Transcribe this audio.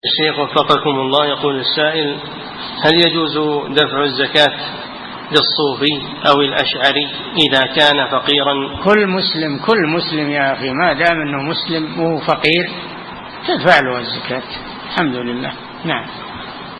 الشيخ وفقكم الله، يقول السائل: هل يجوز دفع الزكاة للصوفي أو الأشعري إذا كان فقيرا؟ كل مسلم يا أخي ما دام أنه مسلم وهو فقير تدفع له الزكاة، الحمد لله. نعم.